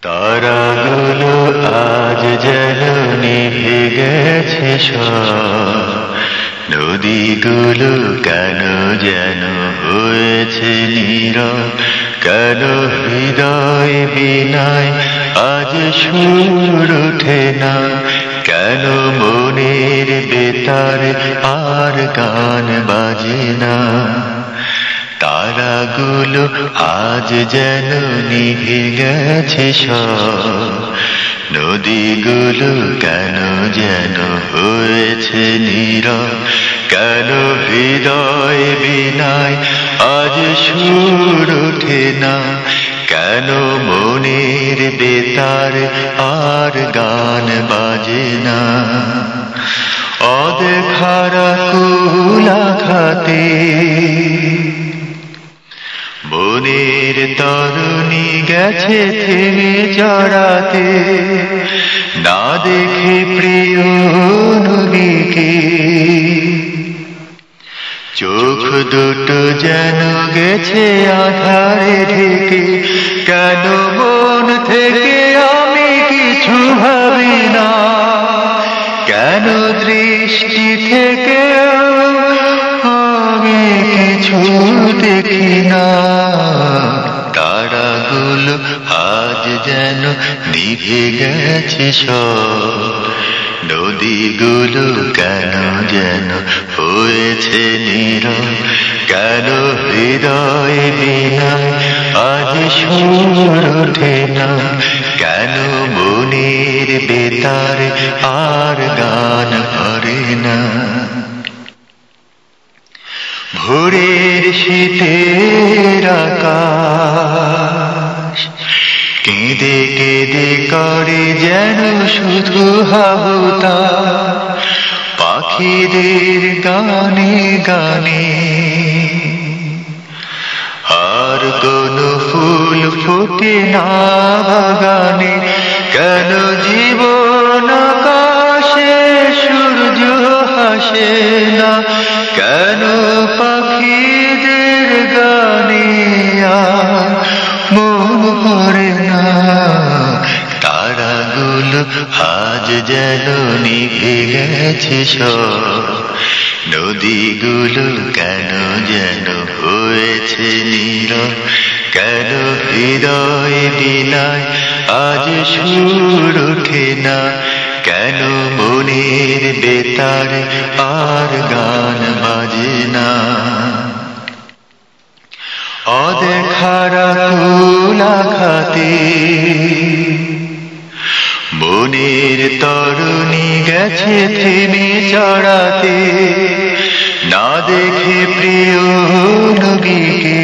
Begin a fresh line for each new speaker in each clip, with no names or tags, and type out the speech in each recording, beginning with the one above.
তারাগুলো আজ যেন নিভে গেছে সব, নদীগুলো কেন যেন হয়েছে নীরব, কেন হৃদয় বিনায় আজ সুর ওঠে না, কেন মনের বেতার আর গান বাজে না। তারাগুলো আজ যেন নিভে গেছে সব, নদীগুলো কেন যেন হয়েছে নীরব, কেন হৃদয় বিনায় আজ সুর ওঠে না, কেন মনের বেতার আর গান বাজে না। অদেখারা কুলাঘাতে মনের তরুণী গেছে থেমে জড়াতে, না দেখে প্রিয় নবীকে চোখ দুটো যেন গেছে আধারে ঢেকে, কেন মন থেকে আমি কিছু ভাবি না, কেন দৃষ্টি থেকে আমি কিছু দেখি না। তারাগুলো আজ যেন নিভে গেছে সব, নদীগুলো কেন যেন হয়েছে নীরব, কেন হৃদয় বিনায় আজ সুর ওঠে না, কেন মনের বেতার আর গান ভরে না। ভোরের শীতের আকাশ কেঁদে কেঁদে করে যেন শুধু হাহুতাশ, পাখিদের গানে গানে আর কোনো ফুল ফোটে না বাগানে, কেন জীবন আকাশে সূর্য হাসে না, কেন পাখিদের গানে আর মন ভরে না। তারাগুলো আজ যেন নিভে গেছে সব, নদীগুলো কেন যেন হয়েছে নীরব, কেন হৃদয় বিনায় আজ সুর ওঠে না, কেন মনের বেতার আর গান বাজে না। অদেখারা কুলাঘাতে মনের তরুণী গেছে থেমে জড়াতে, না দেখে প্রিয় নবীকে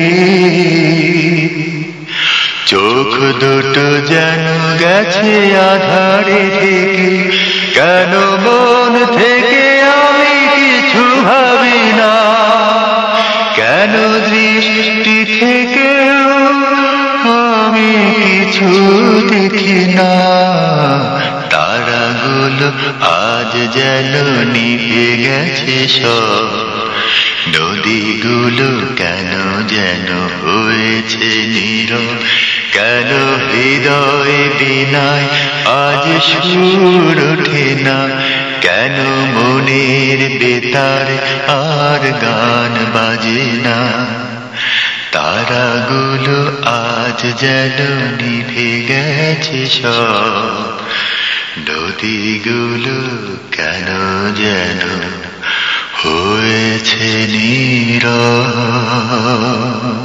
চোখ দুটো যেন গেছে আধারে ঢেকে, কেন মন থেকে আমি কিছু ভাবি না, কেন দৃষ্টি থেকে আমি কিছু দেখি না। তারাগুলো আজ যেন নিভে গেছে সব, নদীগুলো কেন যেন হয়েছে নীরব, কেন হৃদয় বিনায় আজ সুর ওঠে না, কেন মনের বেতার আর গান বাজে না। তারাগুলো আজ যেন নিভে গেছে সব, নদীগুলো কেন যেন হয়েছে নীরব।